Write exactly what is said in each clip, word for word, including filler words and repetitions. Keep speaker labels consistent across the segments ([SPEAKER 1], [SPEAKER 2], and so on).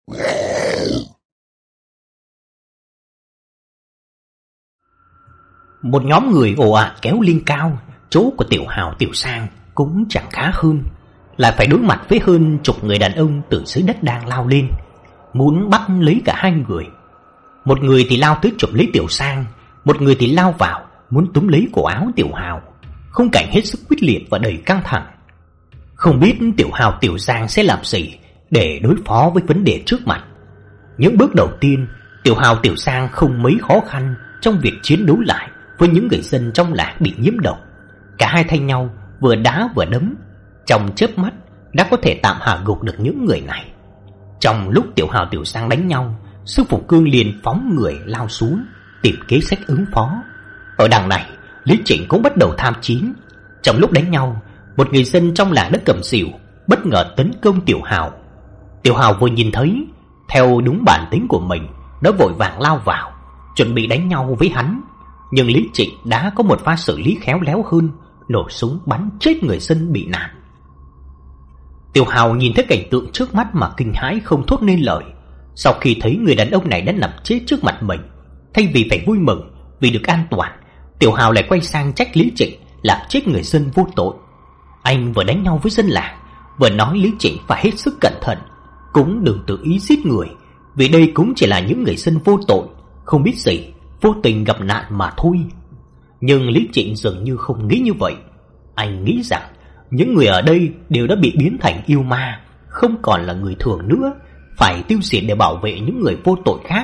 [SPEAKER 1] Một nhóm người ồ ạt kéo lên cao. Chỗ của Tiểu Hào Tiểu Sang cũng chẳng khá hơn, lại phải đối mặt với hơn chục người đàn ông từ dưới đất đang lao lên, muốn bắt lấy cả hai người. Một người thì lao tới chụp lấy Tiểu Sang, một người thì lao vào muốn túm lấy cổ áo Tiểu Hào. Khung cảnh hết sức quyết liệt và đầy căng thẳng. Không biết Tiểu Hào Tiểu Sang sẽ làm gì để đối phó với vấn đề trước mặt. Những bước đầu tiên, Tiểu Hào Tiểu Sang không mấy khó khăn trong việc chiến đấu lại với những người dân trong làng bị nhiễm độc. Cả hai thay nhau vừa đá vừa đấm, trong chớp mắt đã có thể tạm hạ gục được những người này. Trong lúc Tiểu Hào Tiểu Sang đánh nhau, Sư Phụ Cương liền phóng người lao xuống tìm kế sách ứng phó. Ở đằng này, Lý Trịnh cũng bắt đầu tham chiến. Trong lúc đánh nhau, một người dân trong làng đã cầm rìu bất ngờ tấn công Tiểu Hào. Tiểu Hào vừa nhìn thấy, theo đúng bản tính của mình, đã vội vàng lao vào chuẩn bị đánh nhau với hắn. Nhưng Lý Trịnh đã có một pha xử lý khéo léo hơn, nổ súng bắn chết người dân bị nạn. Tiểu Hào nhìn thấy cảnh tượng trước mắt mà kinh hãi không thốt nên lời. Sau khi thấy người đàn ông này đã nằm chết trước mặt mình, thay vì phải vui mừng vì được an toàn, Tiểu Hào lại quay sang trách Lý Trịnh làm chết người dân vô tội. Anh vừa đánh nhau với dân làng, vừa nói Lý Trịnh phải hết sức cẩn thận, cũng đừng tự ý giết người, vì đây cũng chỉ là những người dân vô tội, không biết gì, vô tình gặp nạn mà thôi. Nhưng Lý Trịnh dường như không nghĩ như vậy. Anh nghĩ rằng những người ở đây đều đã bị biến thành yêu ma, không còn là người thường nữa, phải tiêu diệt để bảo vệ những người vô tội khác.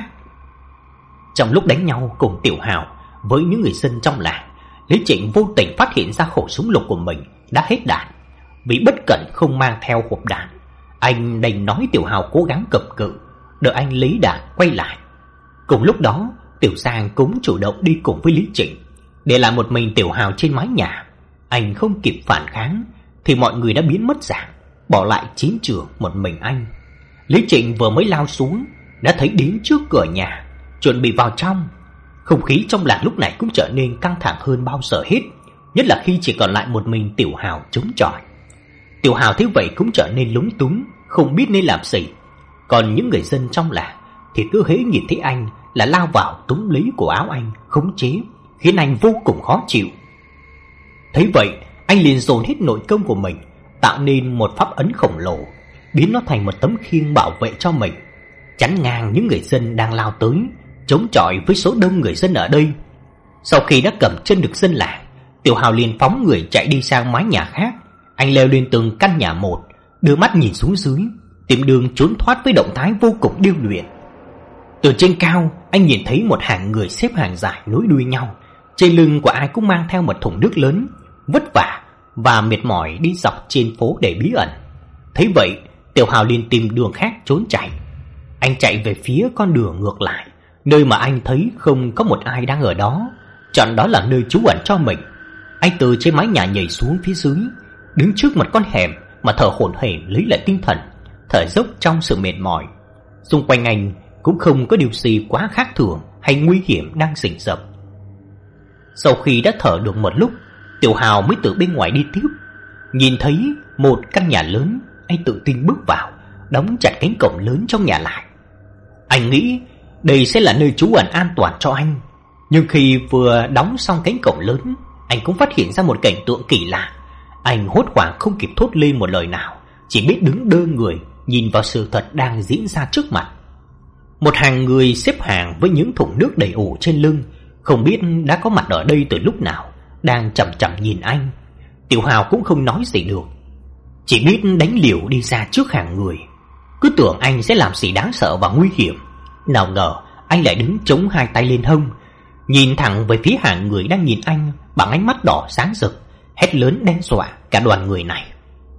[SPEAKER 1] Trong lúc đánh nhau cùng Tiểu Hào với những người dân trong làng, Lý Trịnh vô tình phát hiện ra khẩu súng lục của mình đã hết đạn. Vì bất cẩn không mang theo hộp đạn, anh đành nói Tiểu Hào cố gắng cầm cự, đợi anh lấy đạn quay lại. Cùng lúc đó, Tiểu Sang cũng chủ động đi cùng với Lý Trịnh, để lại một mình Tiểu Hào trên mái nhà. Anh không kịp phản kháng thì mọi người đã biến mất dạng, bỏ lại chiến trường một mình anh. Lý Trịnh vừa mới lao xuống đã thấy đến trước cửa nhà, chuẩn bị vào trong. Không khí trong làng lúc này cũng trở nên căng thẳng hơn bao giờ hết, nhất là khi chỉ còn lại một mình Tiểu Hào chống chọi. Tiểu Hào thấy vậy cũng trở nên lúng túng, không biết nên làm gì. Còn những người dân trong làng thì cứ hễ nhìn thấy anh là lao vào túm lấy cổ áo anh, khống chế, khiến anh vô cùng khó chịu. Thấy vậy, anh liền dồn hết nội công của mình, tạo nên một pháp ấn khổng lồ, biến nó thành một tấm khiên bảo vệ cho mình, chắn ngang những người dân đang lao tới, chống chọi với số đông người dân ở đây. Sau khi đã cầm chân được dân làng, Tiểu Hào liền phóng người chạy đi sang mái nhà khác. Anh leo lên từng căn nhà một, đưa mắt nhìn xuống dưới, tìm đường trốn thoát với động thái vô cùng điêu luyện. Từ trên cao, anh nhìn thấy một hàng người xếp hàng dài nối đuôi nhau. Trên lưng của ai cũng mang theo một thùng nước lớn, vất vả và mệt mỏi đi dọc trên phố để bí ẩn. Thấy vậy, Tiểu Hào liền tìm đường khác trốn chạy. Anh chạy về phía con đường ngược lại, nơi mà anh thấy không có một ai đang ở đó, chọn đó là nơi trú ẩn cho mình. Anh từ trên mái nhà nhảy xuống phía dưới, đứng trước một con hẻm mà thở hổn hển lấy lại tinh thần, thở dốc trong sự mệt mỏi. Xung quanh anh cũng không có điều gì quá khác thường hay nguy hiểm đang rình rập. Sau khi đã thở được một lúc, Tiểu Hào mới từ bên ngoài đi tiếp. Nhìn thấy một căn nhà lớn, anh tự tin bước vào, đóng chặt cánh cổng lớn trong nhà lại. Anh nghĩ đây sẽ là nơi trú ẩn an toàn cho anh. Nhưng khi vừa đóng xong cánh cổng lớn, anh cũng phát hiện ra một cảnh tượng kỳ lạ. Anh hốt hoảng không kịp thốt lên một lời nào, chỉ biết đứng đơ người nhìn vào sự thật đang diễn ra trước mặt. Một hàng người xếp hàng với những thùng nước đầy ủ trên lưng, không biết đã có mặt ở đây từ lúc nào, đang chằm chằm nhìn anh. Tiểu Hào cũng không nói gì được, chỉ biết đánh liều đi ra trước hàng người. Cứ tưởng anh sẽ làm gì đáng sợ và nguy hiểm, nào ngờ anh lại đứng chống hai tay lên hông, nhìn thẳng về phía hàng người đang nhìn anh bằng ánh mắt đỏ sáng rực, hét lớn đe dọa cả đoàn người này.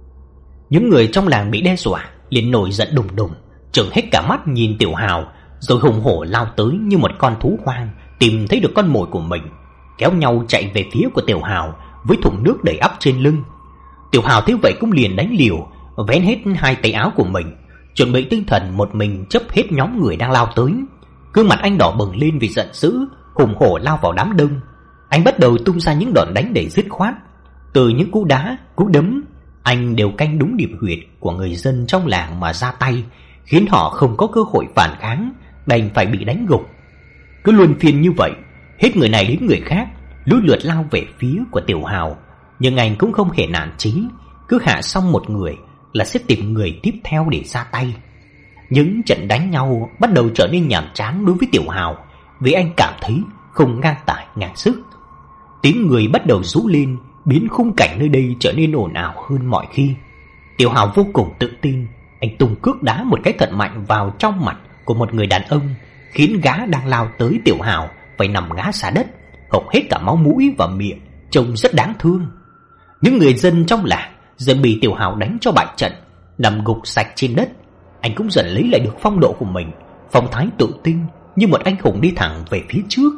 [SPEAKER 1] Những người trong làng bị đe dọa liền nổi giận đùng đùng, trợn hết cả mắt nhìn Tiểu Hào, rồi hùng hổ lao tới như một con thú hoang tìm thấy được con mồi của mình, kéo nhau chạy về phía của Tiểu Hào với thùng nước đầy ắp trên lưng. Tiểu Hào thấy vậy cũng liền đánh liều, vén hết hai tay áo của mình, chuẩn bị tinh thần một mình chấp hết nhóm người đang lao tới. Gương mặt anh đỏ bừng lên vì giận dữ, hùng hổ lao vào đám đông. Anh bắt đầu tung ra những đòn đánh để dứt khoát. Từ những cú đá, cú đấm, anh đều canh đúng điểm huyệt của người dân trong làng mà ra tay, khiến họ không có cơ hội phản kháng, đành phải bị đánh gục. Cứ luân phiên như vậy, hết người này đến người khác, lũ lượt lao về phía của Tiểu Hào. Nhưng anh cũng không hề nản chí, cứ hạ xong một người là sẽ tìm người tiếp theo để ra tay. Những trận đánh nhau bắt đầu trở nên nhàm chán đối với Tiểu Hào, vì anh cảm thấy không ngang tài ngang sức. Tiếng người bắt đầu rú lên, biến khung cảnh nơi đây trở nên ồn ào hơn mọi khi. Tiểu Hào vô cùng tự tin, anh tung cước đá một cái thật mạnh vào trong mặt của một người đàn ông, khiến gã đang lao tới Tiểu Hào phải nằm ngã ra đất, hộc hết cả máu mũi và miệng, trông rất đáng thương. Những người dân trong làng dần bị Tiểu Hào đánh cho bại trận, nằm gục sạch trên đất. Anh cũng dần lấy lại được phong độ của mình, phong thái tự tin như một anh hùng đi thẳng về phía trước.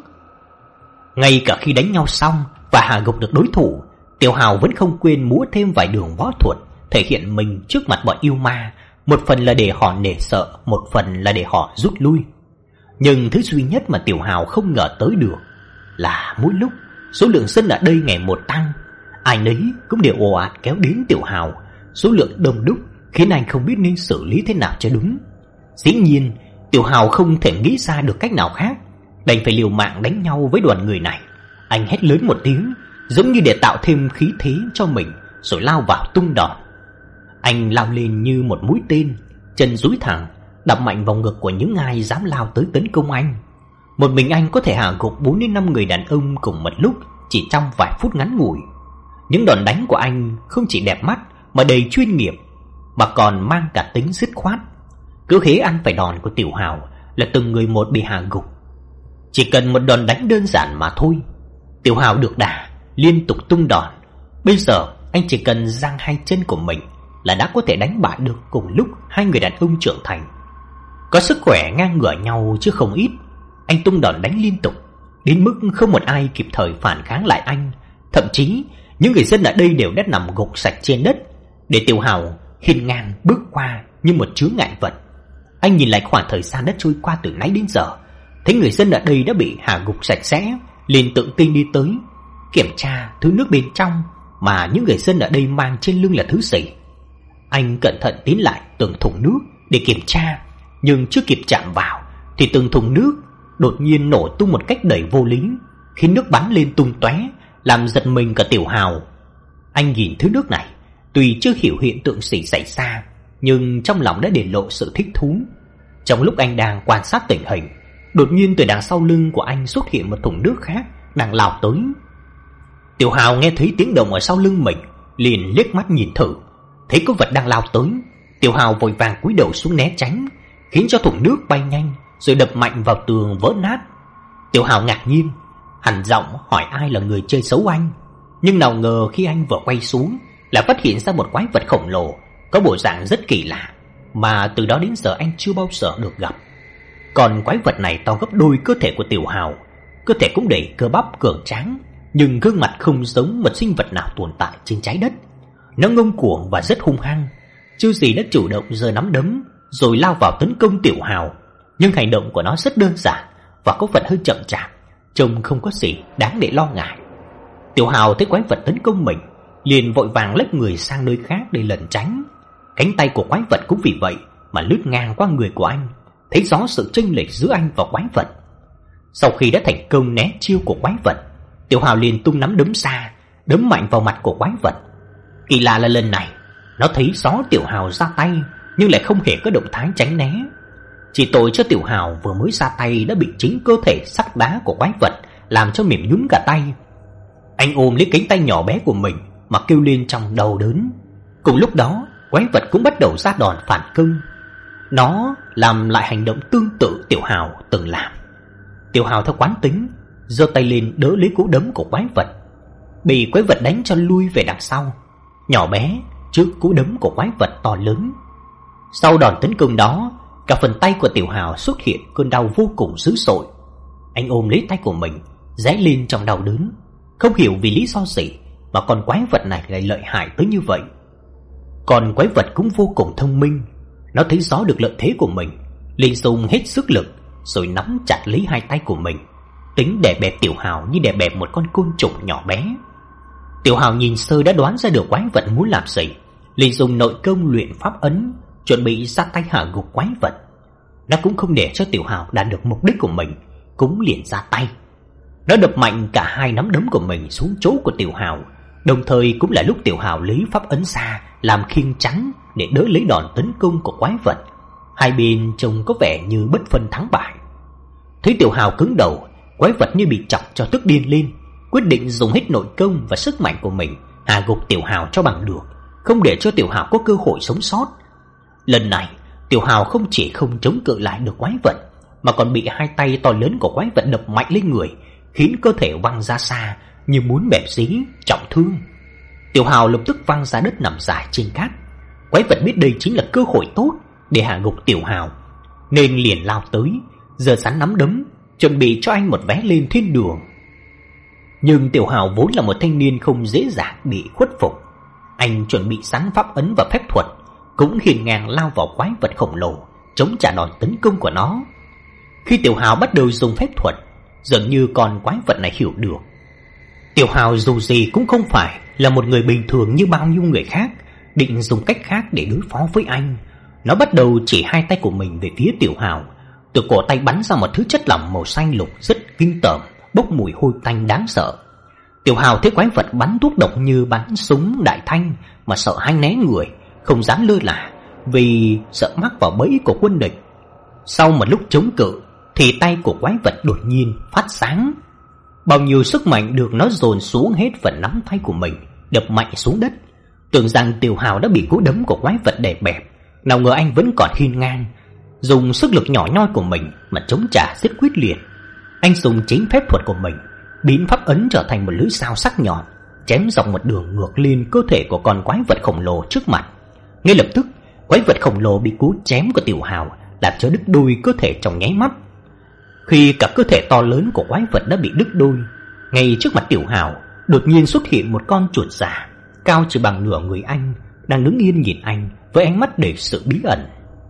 [SPEAKER 1] Ngay cả khi đánh nhau xong và hạ gục được đối thủ, Tiểu Hào vẫn không quên múa thêm vài đường võ thuật, thể hiện mình trước mặt bọn yêu ma, một phần là để họ nể sợ, một phần là để họ rút lui. Nhưng thứ duy nhất mà Tiểu Hào không ngờ tới được là mỗi lúc số lượng dân ở đây ngày một tăng, ai nấy cũng đều ồ ạt kéo đến Tiểu Hào, số lượng đông đúc khiến anh không biết nên xử lý thế nào cho đúng. Dĩ nhiên, Tiểu Hào không thể nghĩ ra được cách nào khác, đành phải liều mạng đánh nhau với đoàn người này. Anh hét lớn một tiếng, giống như để tạo thêm khí thế cho mình, rồi lao vào tung đòn. Anh lao lên như một mũi tên, chân duỗi thẳng, đập mạnh vào ngực của những ai dám lao tới tấn công anh. Một mình anh có thể hạ gục bốn đến năm người đàn ông cùng một lúc chỉ trong vài phút ngắn ngủi. Những đòn đánh của anh không chỉ đẹp mắt mà đầy chuyên nghiệp, mà còn mang cả tính dứt khoát. Cứ hễ ăn phải đòn của Tiểu Hào là từng người một bị hạ gục. Chỉ cần một đòn đánh đơn giản mà thôi, Tiểu Hào được đà, liên tục tung đòn. Bây giờ anh chỉ cần giang hai chân của mình là đã có thể đánh bại được cùng lúc hai người đàn ông trưởng thành. Có sức khỏe ngang ngửa nhau chứ không ít. Anh tung đòn đánh liên tục, đến mức không một ai kịp thời phản kháng lại anh. Thậm chí những người dân ở đây đều đã nằm gục sạch trên đất, để Tiểu Hào hiên ngang bước qua như một chướng ngại vật. Anh nhìn lại khoảng thời gian đã trôi qua từ nãy đến giờ, thấy người dân ở đây đã bị hạ gục sạch sẽ, liền tự tin đi tới kiểm tra thứ nước bên trong mà những người dân ở đây mang trên lưng là thứ gì. Anh cẩn thận tiến lại từng thùng nước để kiểm tra, nhưng chưa kịp chạm vào thì từng thùng nước đột nhiên nổ tung một cách đầy vô lý, khiến nước bắn lên tung tóe, làm giật mình cả Tiểu Hào. Anh nhìn thứ nước này, tuy chưa hiểu hiện tượng gì xảy ra, nhưng trong lòng đã để lộ sự thích thú. Trong lúc anh đang quan sát tình hình, đột nhiên từ đằng sau lưng của anh xuất hiện một thùng nước khác đang lao tới. Tiểu Hào nghe thấy tiếng động ở sau lưng mình, liền liếc mắt nhìn thử, thấy có vật đang lao tới. Tiểu Hào vội vàng cúi đầu xuống né tránh, khiến cho thùng nước bay nhanh rồi đập mạnh vào tường vỡ nát. Tiểu Hào ngạc nhiên, hằn giọng hỏi ai là người chơi xấu anh. Nhưng nào ngờ khi anh vừa quay xuống là phát hiện ra một quái vật khổng lồ, có bộ dạng rất kỳ lạ mà từ đó đến giờ anh chưa bao giờ được gặp. Còn quái vật này to gấp đôi cơ thể của Tiểu Hào, cơ thể cũng đầy cơ bắp cường tráng, nhưng gương mặt không giống một sinh vật nào tồn tại trên trái đất. Nó ngông cuồng và rất hung hăng, chưa gì đã chủ động giơ nắm đấm rồi lao vào tấn công Tiểu Hào. Nhưng hành động của nó rất đơn giản và có phần hơi chậm chạp, trông không có gì đáng để lo ngại. Tiểu Hào thấy quái vật tấn công mình, liền vội vàng lách người sang nơi khác để lẩn tránh. Cánh tay của quái vật cũng vì vậy mà lướt ngang qua người của anh, thấy rõ sự chênh lệch giữa anh và quái vật. Sau khi đã thành công né chiêu của quái vật, Tiểu Hào liền tung nắm đấm ra, đấm mạnh vào mặt của quái vật. Kỳ lạ là lần này nó thấy rõ Tiểu Hào ra tay nhưng lại không hề có động thái tránh né. Chỉ tội cho Tiểu Hào vừa mới ra tay đã bị chính cơ thể sắt đá của quái vật làm cho mềm nhũn cả tay. Anh ôm lấy cánh tay nhỏ bé của mình mà kêu lên trong đau đớn. Cùng lúc đó, quái vật cũng bắt đầu ra đòn phản công. Nó làm lại hành động tương tự Tiểu Hào từng làm. Tiểu Hào theo quán tính giơ tay lên đỡ lấy cú đấm của quái vật, bị quái vật đánh cho lui về đằng sau, nhỏ bé trước cú đấm của quái vật to lớn. Sau đòn tấn công đó, cả phần tay của Tiểu Hào xuất hiện cơn đau vô cùng dữ dội. Anh ôm lấy tay của mình, rẽ lên trong đau đớn, không hiểu vì lý do gì mà con quái vật này lại lợi hại tới như vậy. Còn quái vật cũng vô cùng thông minh, nó thấy rõ được lợi thế của mình, liền dùng hết sức lực rồi nắm chặt lấy hai tay của mình, tính đè bẹp Tiểu Hào như đè bẹp một con côn trùng nhỏ bé. Tiểu Hào nhìn sơ đã đoán ra được quái vật muốn làm gì, liền dùng nội công luyện pháp ấn, chuẩn bị ra tay hạ gục quái vật. Nó cũng không để cho Tiểu Hào đạt được mục đích của mình, cũng liền ra tay. Nó đập mạnh cả hai nắm đấm của mình xuống chỗ của Tiểu Hào, đồng thời cũng là lúc Tiểu Hào lấy pháp ấn ra làm khiên chắn để đỡ lấy đòn tấn công của quái vật. Hai bên trông có vẻ như bất phân thắng bại. Thấy Tiểu Hào cứng đầu, quái vật như bị chọc cho tức điên lên, quyết định dùng hết nội công và sức mạnh của mình hạ gục Tiểu Hào cho bằng được, không để cho Tiểu Hào có cơ hội sống sót. Lần này Tiểu Hào không chỉ không chống cự lại được quái vật, mà còn bị hai tay to lớn của quái vật đập mạnh lên người, khiến cơ thể văng ra xa như muốn bẹp dí, trọng thương. Tiểu Hào lập tức văng ra đất nằm dài trên cát. Quái vật biết đây chính là cơ hội tốt để hạ gục Tiểu Hào, nên liền lao tới, giơ sắn nắm đấm, chuẩn bị cho anh một vé lên thiên đường. Nhưng Tiểu Hào vốn là một thanh niên không dễ dàng bị khuất phục. Anh chuẩn bị sẵn pháp ấn và phép thuật, cũng hiên ngang lao vào quái vật khổng lồ, chống trả đòn tấn công của nó. Khi Tiểu Hào bắt đầu dùng phép thuật, dường như con quái vật này hiểu được Tiểu Hào dù gì cũng không phải là một người bình thường như bao nhiêu người khác, định dùng cách khác để đối phó với anh. Nó bắt đầu chỉ hai tay của mình về phía Tiểu Hào, từ cổ tay bắn ra một thứ chất lỏng màu xanh lục rất kinh tởm, bốc mùi hôi tanh đáng sợ. Tiểu Hào thấy quái vật bắn thuốc độc như bắn súng đại thanh mà sợ hãi né người, không dám lơ là vì sợ mắc vào bẫy của quân địch. Sau một lúc chống cự thì tay của quái vật đột nhiên phát sáng. Bao nhiêu sức mạnh được nó dồn xuống hết phần nắm tay của mình, đập mạnh xuống đất. Tưởng rằng Tiểu Hào đã bị cú đấm của quái vật đè bẹp, nào ngờ anh vẫn còn hiên ngang, dùng sức lực nhỏ nhoi của mình mà chống trả rất quyết liệt. Anh dùng chính phép thuật của mình biến pháp ấn trở thành một lưỡi dao sắc nhọn, chém dọc một đường ngược lên cơ thể của con quái vật khổng lồ trước mặt. Ngay lập tức, quái vật khổng lồ bị cú chém của Tiểu Hào làm cho đứt đôi cơ thể trong nháy mắt. Khi cả cơ thể to lớn của quái vật đã bị đứt đôi, ngay trước mặt Tiểu Hào đột nhiên xuất hiện một con chuột già cao chỉ bằng nửa người anh, đang đứng yên nhìn anh với ánh mắt đầy sự bí ẩn.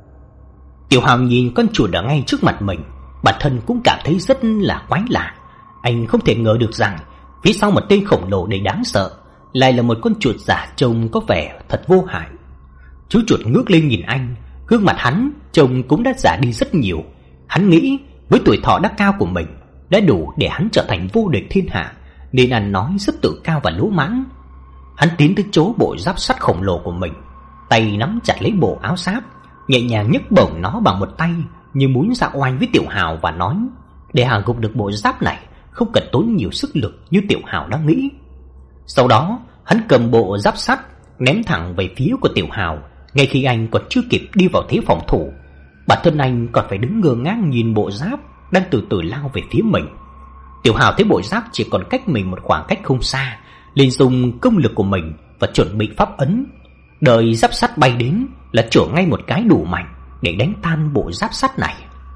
[SPEAKER 1] Tiểu Hào nhìn con chuột ở ngay trước mặt mình, bản thân cũng cảm thấy rất là quái lạ. Anh không thể ngờ được rằng phía sau một tên khổng lồ đầy đáng sợ lại là một con chuột giả trông có vẻ thật vô hại. Chú chuột ngước lên nhìn anh, gương mặt hắn trông cũng đã già đi rất nhiều. Hắn nghĩ với tuổi thọ đã cao của mình đã đủ để hắn trở thành vô địch thiên hạ, nên ăn nói rất tự cao và lỗ mãng. Hắn tiến tới chỗ bộ giáp sắt khổng lồ của mình, tay nắm chặt lấy bộ áo giáp, nhẹ nhàng nhấc bổng nó bằng một tay như muốn ra oai với Tiểu Hào và nói: để hạ gục được bộ giáp này không cần tốn nhiều sức lực như Tiểu Hào đã nghĩ. Sau đó hắn cầm bộ giáp sắt ném thẳng về phía của Tiểu Hào. Ngay khi anh còn chưa kịp đi vào thế phòng thủ, bản thân anh còn phải đứng ngơ ngác nhìn bộ giáp đang từ từ lao về phía mình. Tiểu Hào thấy bộ giáp chỉ còn cách mình một khoảng cách không xa, liền dùng công lực của mình và chuẩn bị pháp ấn. Đợi giáp sắt bay đến là chưởng ngay một cái đủ mạnh để đánh tan bộ giáp sắt này.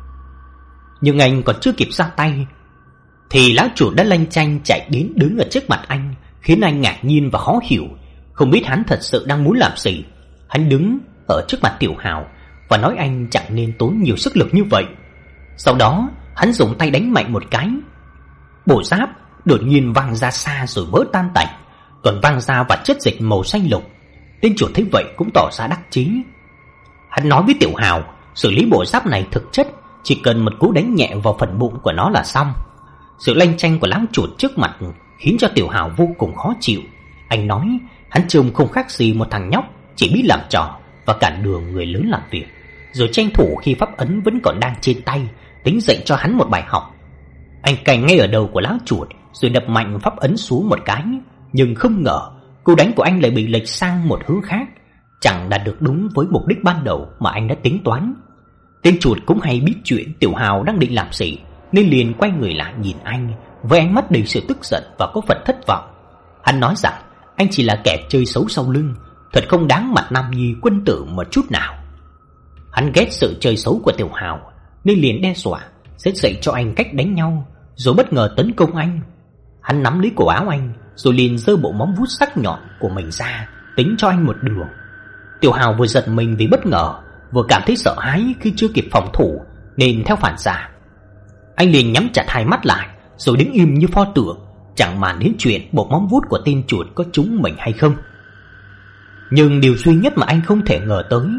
[SPEAKER 1] Nhưng anh còn chưa kịp ra tay thì lão chuột đã lanh chanh chạy đến đứng ở trước mặt anh, khiến anh ngạc nhiên và khó hiểu, không biết hắn thật sự đang muốn làm gì. Hắn đứng ở trước mặt Tiểu Hào và nói anh chẳng nên tốn nhiều sức lực như vậy. Sau đó hắn dùng tay đánh mạnh một cái, bộ giáp đột nhiên văng ra xa rồi vỡ tan tành, còn văng ra vạt chất dịch màu xanh lục. Tên chuột thấy vậy cũng tỏ ra đắc chí. Hắn nói với Tiểu Hào xử lý bộ giáp này thực chất chỉ cần một cú đánh nhẹ vào phần bụng của nó là xong. Sự lanh chanh của lão chuột trước mặt khiến cho Tiểu Hào vô cùng khó chịu. Anh nói hắn trông không khác gì một thằng nhóc chỉ biết làm trò và cản đường người lớn làm việc, rồi tranh thủ khi pháp ấn vẫn còn đang trên tay tính dạy cho hắn một bài học. Anh cành ngay ở đầu của lão chuột rồi đập mạnh pháp ấn xuống một cái, nhưng không ngờ cú đánh của anh lại bị lệch sang một hướng khác, chẳng đạt được đúng với mục đích ban đầu mà anh đã tính toán. Tên chuột cũng hay biết chuyện Tiểu Hào đang định làm gì, nên liền quay người lại nhìn anh với ánh mắt đầy sự tức giận và có phần thất vọng. Hắn nói rằng anh chỉ là kẻ chơi xấu sau lưng, thật không đáng mặt nam nhi quân tử một chút nào. Hắn ghét sự chơi xấu của Tiểu Hào nên liền đe dọa sẽ dạy cho anh cách đánh nhau, rồi bất ngờ tấn công anh. Hắn nắm lấy cổ áo anh rồi liền giơ bộ móng vuốt sắc nhọn của mình ra tính cho anh một đường. Tiểu Hào vừa giật mình vì bất ngờ, vừa cảm thấy sợ hãi khi chưa kịp phòng thủ, nên theo phản xạ anh liền nhắm chặt hai mắt lại rồi đứng im như pho tượng, chẳng màng đến chuyện bộ móng vuốt của tên chuột có trúng mình hay không. Nhưng điều duy nhất mà anh không thể ngờ tới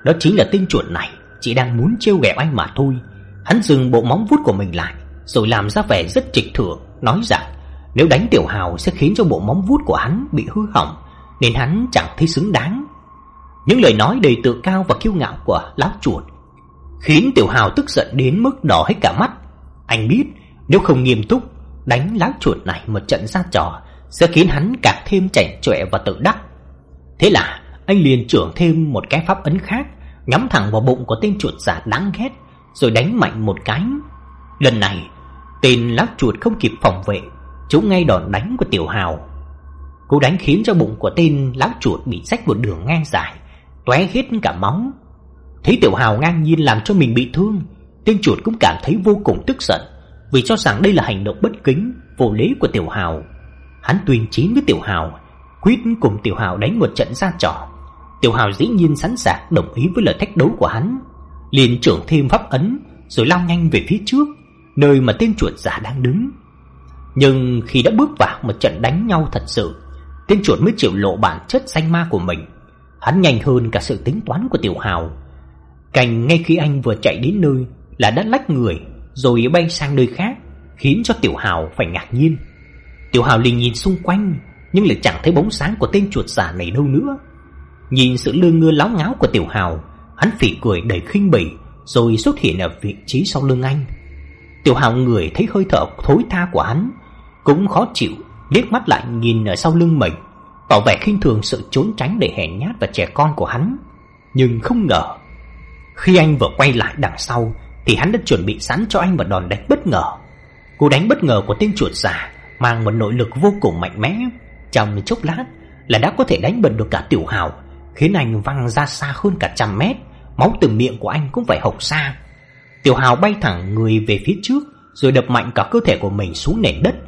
[SPEAKER 1] đó chính là tên chuột này chỉ đang muốn trêu ghẹo anh mà thôi. Hắn dừng bộ móng vuốt của mình lại, rồi làm ra vẻ rất trịch thượng, nói rằng nếu đánh Tiểu Hào sẽ khiến cho bộ móng vuốt của hắn bị hư hỏng, nên hắn chẳng thấy xứng đáng. Những lời nói đầy tự cao và kiêu ngạo của lão chuột khiến Tiểu Hào tức giận đến mức đỏ hết cả mắt. Anh biết nếu không nghiêm túc đánh lão chuột này một trận ra trò sẽ khiến hắn càng thêm chảnh chọe và tự đắc. Thế là anh liền trưởng thêm một cái pháp ấn khác, nhắm thẳng vào bụng của tên chuột già đáng ghét, rồi đánh mạnh một cái. Lần này tên lão chuột không kịp phòng vệ, trúng ngay đòn đánh của Tiểu Hào. Cú đánh khiến cho bụng của tên lão chuột bị rách một đường ngang dài, tóe hết cả máu. Thấy Tiểu Hào ngang nhiên làm cho mình bị thương, tên chuột cũng cảm thấy vô cùng tức giận, vì cho rằng đây là hành động bất kính, vô lễ của Tiểu Hào. Hắn tuyên chiến với Tiểu Hào, quyết cùng Tiểu Hào đánh một trận ra trò. Tiểu Hào dĩ nhiên sẵn sàng đồng ý với lời thách đấu của hắn, liền trưởng thêm pháp ấn rồi lao nhanh về phía trước, nơi mà tên chuột già đang đứng. Nhưng khi đã bước vào một trận đánh nhau thật sự, tên chuột mới chịu lộ bản chất danh ma của mình. Hắn nhanh hơn cả sự tính toán của Tiểu Hào. Cành ngay khi anh vừa chạy đến nơi là đã lách người rồi bay sang nơi khác, khiến cho Tiểu Hào phải ngạc nhiên. Tiểu Hào liền nhìn xung quanh, nhưng lại chẳng thấy bóng sáng của tên chuột già này đâu nữa. Nhìn sự lơ ngơ láo ngáo của Tiểu Hào, hắn phỉ cười đầy khinh bỉ, rồi xuất hiện ở vị trí sau lưng anh. Tiểu Hào người thấy hơi thở thối tha của hắn, cũng khó chịu, liếc mắt lại nhìn ở sau lưng mình, tỏ vẻ khinh thường sự trốn tránh để hèn nhát và trẻ con của hắn. Nhưng không ngờ, khi anh vừa quay lại đằng sau thì hắn đã chuẩn bị sẵn cho anh một đòn đánh bất ngờ. Cú đánh bất ngờ của tên chuột già mang một nội lực vô cùng mạnh mẽ, trong chốc lát là đã có thể đánh bật được cả Tiểu Hào, khiến anh văng ra xa hơn cả trăm mét, máu từ miệng của anh cũng phải hộc ra. Tiểu Hào bay thẳng người về phía trước, rồi đập mạnh cả cơ thể của mình xuống nền đất.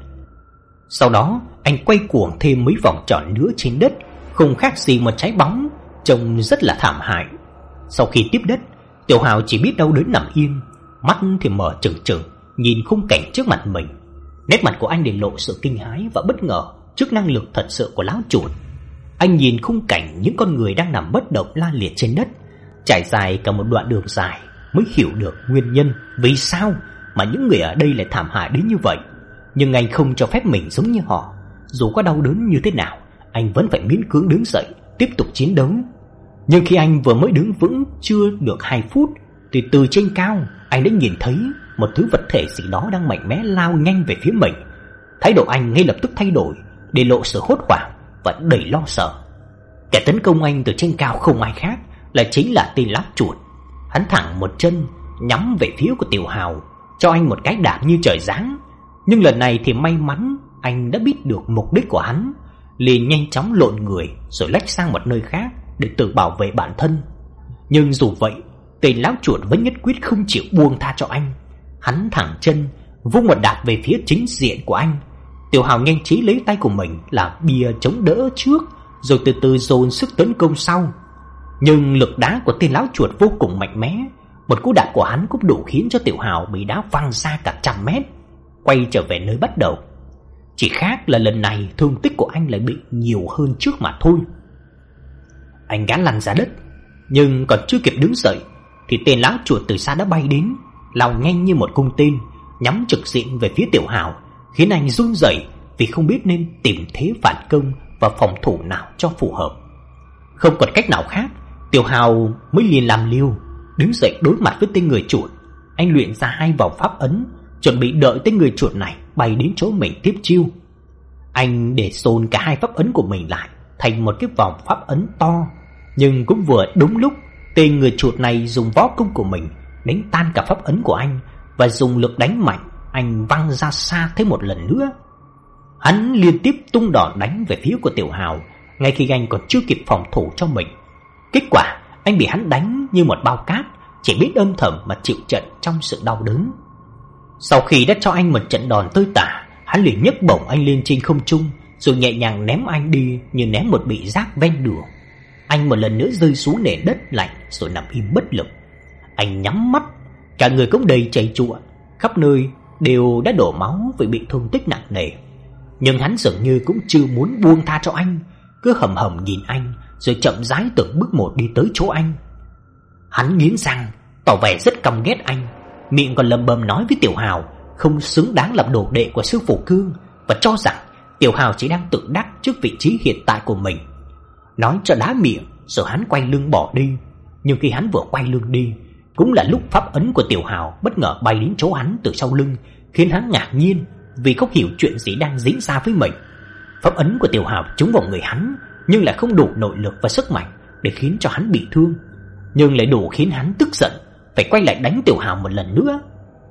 [SPEAKER 1] Sau đó anh quay cuồng thêm mấy vòng tròn nữa trên đất, không khác gì một trái bóng, trông rất là thảm hại. Sau khi tiếp đất, Tiểu Hào chỉ biết đau đớn nằm yên, mắt thì mở trừng trừng nhìn khung cảnh trước mặt mình. Nét mặt của anh để lộ sự kinh hãi và bất ngờ trước năng lực thật sự của lão chuột. Anh nhìn khung cảnh những con người đang nằm bất động la liệt trên đất, trải dài cả một đoạn đường dài, mới hiểu được nguyên nhân vì sao mà những người ở đây lại thảm hại đến như vậy. Nhưng anh không cho phép mình giống như họ. Dù có đau đớn như thế nào, anh vẫn phải miễn cưỡng đứng dậy, tiếp tục chiến đấu. Nhưng khi anh vừa mới đứng vững chưa được hai phút, thì từ trên cao anh đã nhìn thấy một thứ vật thể gì đó đang mạnh mẽ lao nhanh về phía mình. Thái độ anh ngay lập tức thay đổi, để lộ sự hốt hoảng và đầy lo sợ. Kẻ tấn công anh từ trên cao không ai khác là chính là tên lão chuột. Hắn thẳng một chân nhắm về phía của Tiểu Hào, cho anh một cái đạp như trời giáng. Nhưng lần này thì may mắn anh đã biết được mục đích của hắn, liền nhanh chóng lộn người rồi lách sang một nơi khác để tự bảo vệ bản thân. Nhưng dù vậy, tên lão chuột vẫn nhất quyết không chịu buông tha cho anh. Hắn thẳng chân vung một đạp về phía chính diện của anh. Tiểu Hào nhanh trí lấy tay của mình làm bia chống đỡ trước, rồi từ từ dồn sức tấn công sau. Nhưng lực đá của tên lão chuột vô cùng mạnh mẽ, một cú đạp của hắn cũng đủ khiến cho Tiểu Hào bị đá văng ra cả trăm mét, quay trở về nơi bắt đầu. Chỉ khác là lần này thương tích của anh lại bị nhiều hơn trước mà thôi. Anh ngã lăn ra đất, nhưng còn chưa kịp đứng dậy thì tên lão chuột từ xa đã bay đến, lao nhanh như một cung tên, nhắm trực diện về phía Tiểu Hào, khiến anh run rẩy vì không biết nên tìm thế phản công và phòng thủ nào cho phù hợp. Không còn cách nào khác, Tiểu Hào mới liền làm liều, đứng dậy đối mặt với tên người chuột. Anh luyện ra hai vòng pháp ấn, chuẩn bị đợi tên người chuột này bay đến chỗ mình tiếp chiêu. Anh để dồn cả hai pháp ấn của mình lại thành một cái vòng pháp ấn to. Nhưng cũng vừa đúng lúc tên người chuột này dùng võ công của mình đánh tan cả pháp ấn của anh, và dùng lực đánh mạnh anh văng ra xa thêm một lần nữa. Hắn liên tiếp tung đòn đánh về phía của Tiểu Hào, ngay khi anh còn chưa kịp phòng thủ cho mình. Kết quả anh bị hắn đánh như một bao cát, chỉ biết âm thầm mà chịu trận trong sự đau đớn. Sau khi đã cho anh một trận đòn tơi tả, hắn liền nhấc bổng anh lên trên không trung, rồi nhẹ nhàng ném anh đi như ném một bị rác ven đường. Anh một lần nữa rơi xuống nền đất lạnh rồi nằm im bất lực. Anh nhắm mắt, cả người cũng đầy chảy chụa, khắp nơi đều đã đổ máu vì bị thương tích nặng nề. Nhưng hắn dường như cũng chưa muốn buông tha cho anh, cứ hầm hầm nhìn anh, rồi chậm rãi từng bước một đi tới chỗ anh. Hắn nghiến răng, tỏ vẻ rất căm ghét anh, miệng còn lầm bầm nói với Tiểu Hào không xứng đáng làm đồ đệ của sư phụ Cương, và cho rằng Tiểu Hào chỉ đang tự đắc trước vị trí hiện tại của mình. Nói cho đá miệng, rồi hắn quay lưng bỏ đi. Nhưng khi hắn vừa quay lưng đi, cũng là lúc pháp ấn của Tiểu Hào bất ngờ bay đến chỗ hắn từ sau lưng, khiến hắn ngạc nhiên vì không hiểu chuyện gì đang diễn ra với mình. Pháp ấn của Tiểu Hào trúng vào người hắn, nhưng lại không đủ nội lực và sức mạnh để khiến cho hắn bị thương, nhưng lại đủ khiến hắn tức giận, phải quay lại đánh Tiểu Hào một lần nữa.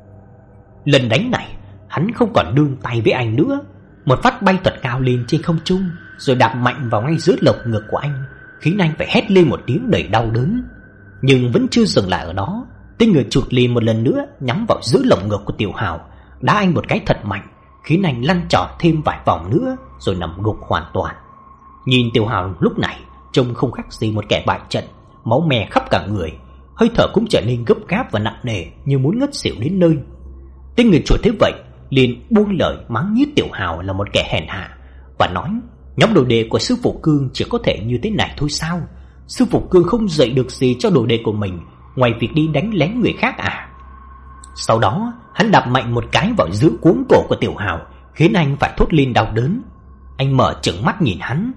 [SPEAKER 1] Lần đánh này, hắn không còn đương tay với anh nữa. Một phát bay thật cao lên trên không trung, rồi đạp mạnh vào ngay giữa lồng ngực của anh, khiến anh phải hét lên một tiếng đầy đau đớn. Nhưng vẫn chưa dừng lại ở đó, tên người chuột liền một lần nữa nhắm vào giữa lồng ngực của Tiểu Hào, đá anh một cái thật mạnh, khiến anh lăn tròn thêm vài vòng nữa, rồi nằm gục hoàn toàn. Nhìn Tiểu Hào lúc này trông không khác gì một kẻ bại trận, máu me khắp cả người, hơi thở cũng trở nên gấp gáp và nặng nề, như muốn ngất xỉu đến nơi. Tên người chuột thế vậy liền buông lời mắng nhiếc Tiểu Hào là một kẻ hèn hạ, và nói nhóm đồ đệ của sư phụ Cương chỉ có thể như thế này thôi sao? Sư phụ Cương không dạy được gì cho đồ đệ của mình ngoài việc đi đánh lén người khác à? Sau đó hắn đạp mạnh một cái vào giữa cuống cổ của Tiểu Hào, khiến anh phải thốt lên đau đớn. Anh mở trừng mắt nhìn hắn.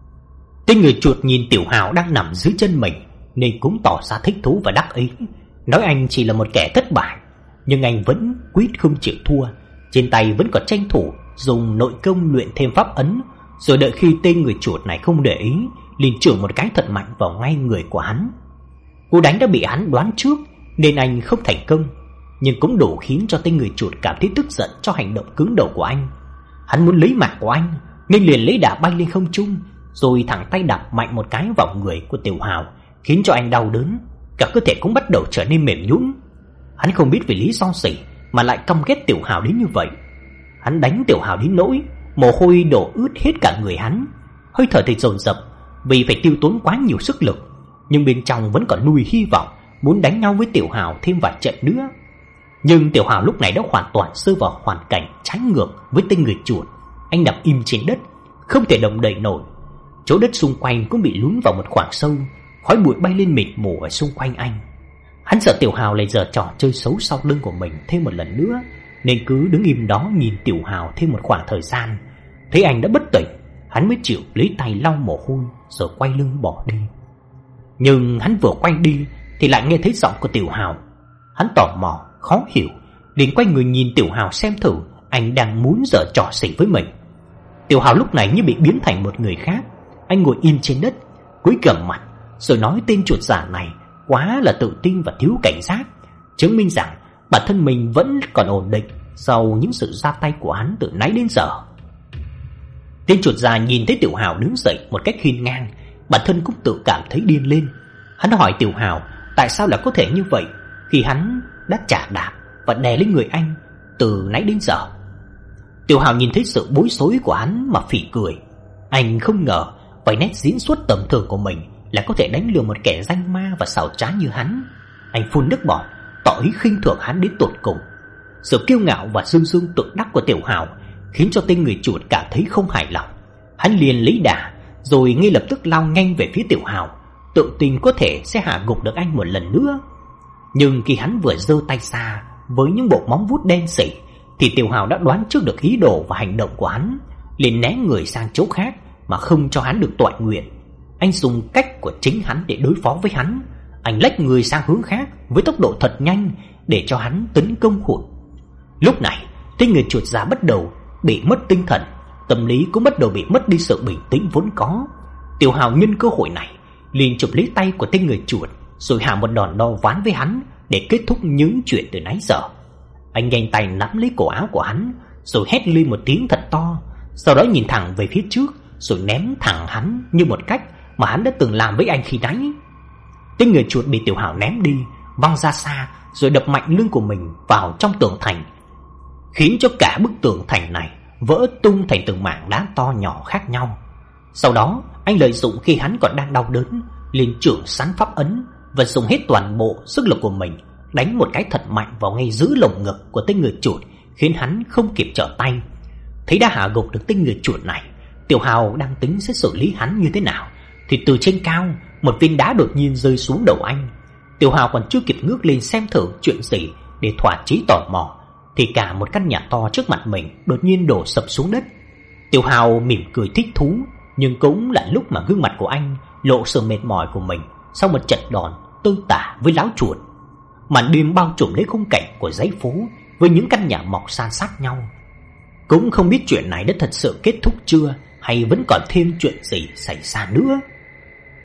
[SPEAKER 1] Tên người chuột nhìn Tiểu Hào đang nằm dưới chân mình, nên cũng tỏ ra thích thú và đắc ý, nói anh chỉ là một kẻ thất bại. Nhưng anh vẫn quyết không chịu thua, trên tay vẫn còn tranh thủ dùng nội công luyện thêm pháp ấn, rồi đợi khi tên người chuột này không để ý, liền chưởng một cái thật mạnh vào ngay người của hắn. Cú đánh đã bị hắn đoán trước, nên anh không thành công, nhưng cũng đủ khiến cho tên người chuột cảm thấy tức giận cho hành động cứng đầu của anh. Hắn muốn lấy mạng của anh, nên liền lấy đà bay lên không trung, rồi thẳng tay đạp mạnh một cái vào người của Tiểu Hào, khiến cho anh đau đớn, cả cơ thể cũng bắt đầu trở nên mềm nhũn. Hắn không biết vì lý do gì mà lại căm ghét Tiểu Hào đến như vậy. Hắn đánh Tiểu Hào đến nỗi mồ hôi đổ ướt hết cả người hắn, hơi thở thì dồn dập vì phải tiêu tốn quá nhiều sức lực, nhưng bên trong vẫn còn nuôi hy vọng muốn đánh nhau với Tiểu Hào thêm vài trận nữa. Nhưng Tiểu Hào lúc này đã hoàn toàn rơi vào hoàn cảnh trái ngược với tên người chuột. Anh nằm im trên đất, không thể động đậy nổi. Chỗ đất xung quanh cũng bị lún vào một khoảng sâu, khói bụi bay lên mịt mù ở xung quanh anh. Hắn sợ Tiểu Hào lại giở trò chơi xấu sau lưng của mình thêm một lần nữa, nên cứ đứng im đó nhìn Tiểu Hào thêm một khoảng thời gian. Thấy anh đã bất tỉnh, hắn mới chịu lấy tay lau mồ hôi rồi quay lưng bỏ đi. Nhưng hắn vừa quay đi thì lại nghe thấy giọng của Tiểu Hào. Hắn tò mò, khó hiểu, liền quay người nhìn Tiểu Hào xem thử anh đang muốn giở trò gì với mình. Tiểu Hào lúc này như bị biến thành một người khác. Anh ngồi yên trên đất, cúi gằm mặt, rồi nói tên chuột giả này quá là tự tin và thiếu cảnh giác, chứng minh rằng bản thân mình vẫn còn ổn định sau những sự ra tay của hắn từ nãy đến giờ. Tên chuột già nhìn thấy Tiểu Hào đứng dậy một cách hiên ngang, bản thân cũng tự cảm thấy điên lên. Hắn hỏi Tiểu Hào tại sao lại có thể như vậy khi hắn đã chà đạp và đè lên người anh từ nãy đến giờ. Tiểu Hào nhìn thấy sự bối rối của hắn mà phỉ cười. Anh không ngờ với nét diễn xuất tầm thường của mình là có thể đánh lừa một kẻ danh ma và xảo trá như hắn. Anh phun nước bọt, tỏ ý khinh thường hắn đến tột cùng. Sự kiêu ngạo và dương dương tự đắc của Tiểu Hào khiến cho tên người chuột cảm thấy không hài lòng. Hắn liền lấy đà, rồi ngay lập tức lao nhanh về phía Tiểu Hào, tự tin có thể sẽ hạ gục được anh một lần nữa. Nhưng khi hắn vừa giơ tay ra với những bộ móng vuốt đen sì, thì Tiểu Hào đã đoán trước được ý đồ và hành động của hắn, liền né người sang chỗ khác mà không cho hắn được toại nguyện. Anh dùng cách của chính hắn để đối phó với hắn. Anh lách người sang hướng khác với tốc độ thật nhanh để cho hắn tấn công hụt. Lúc này, tên người chuột già bắt đầu bị mất tinh thần, tâm lý cũng bắt đầu bị mất đi sự bình tĩnh vốn có. Tiểu Hào nhân cơ hội này liền chụp lấy tay của tên người chuột, rồi hạ một đòn đo ván với hắn để kết thúc những chuyện từ nãy giờ. Anh nhanh tay nắm lấy cổ áo của hắn, rồi hét lên một tiếng thật to, sau đó nhìn thẳng về phía trước, rồi ném thẳng hắn như một cách mà hắn đã từng làm với anh khi nãy. Tên người chuột bị Tiểu Hào ném đi, văng ra xa, rồi đập mạnh lưng của mình vào trong tường thành, khiến cho cả bức tường thành này vỡ tung thành từng mảng đá to nhỏ khác nhau. Sau đó anh lợi dụng khi hắn còn đang đau đớn, liền chưởng sắn pháp ấn và dùng hết toàn bộ sức lực của mình đánh một cái thật mạnh vào ngay giữa lồng ngực của tên người chuột, khiến hắn không kịp trở tay. Thấy đã hạ gục được tên người chuột này, Tiểu Hào đang tính sẽ xử lý hắn như thế nào, thì từ trên cao một viên đá đột nhiên rơi xuống đầu anh. Tiểu Hào còn chưa kịp ngước lên xem thử chuyện gì để thỏa chí tò mò, thì cả một căn nhà to trước mặt mình đột nhiên đổ sập xuống đất. Tiểu Hào mỉm cười thích thú, nhưng cũng là lúc mà gương mặt của anh lộ sự mệt mỏi của mình sau một trận đòn tơi tả với láo chuột. Màn đêm bao trùm lấy khung cảnh của dãy phố với những căn nhà mọc san sát nhau. Cũng không biết chuyện này đã thật sự kết thúc chưa, hay vẫn còn thêm chuyện gì xảy ra nữa.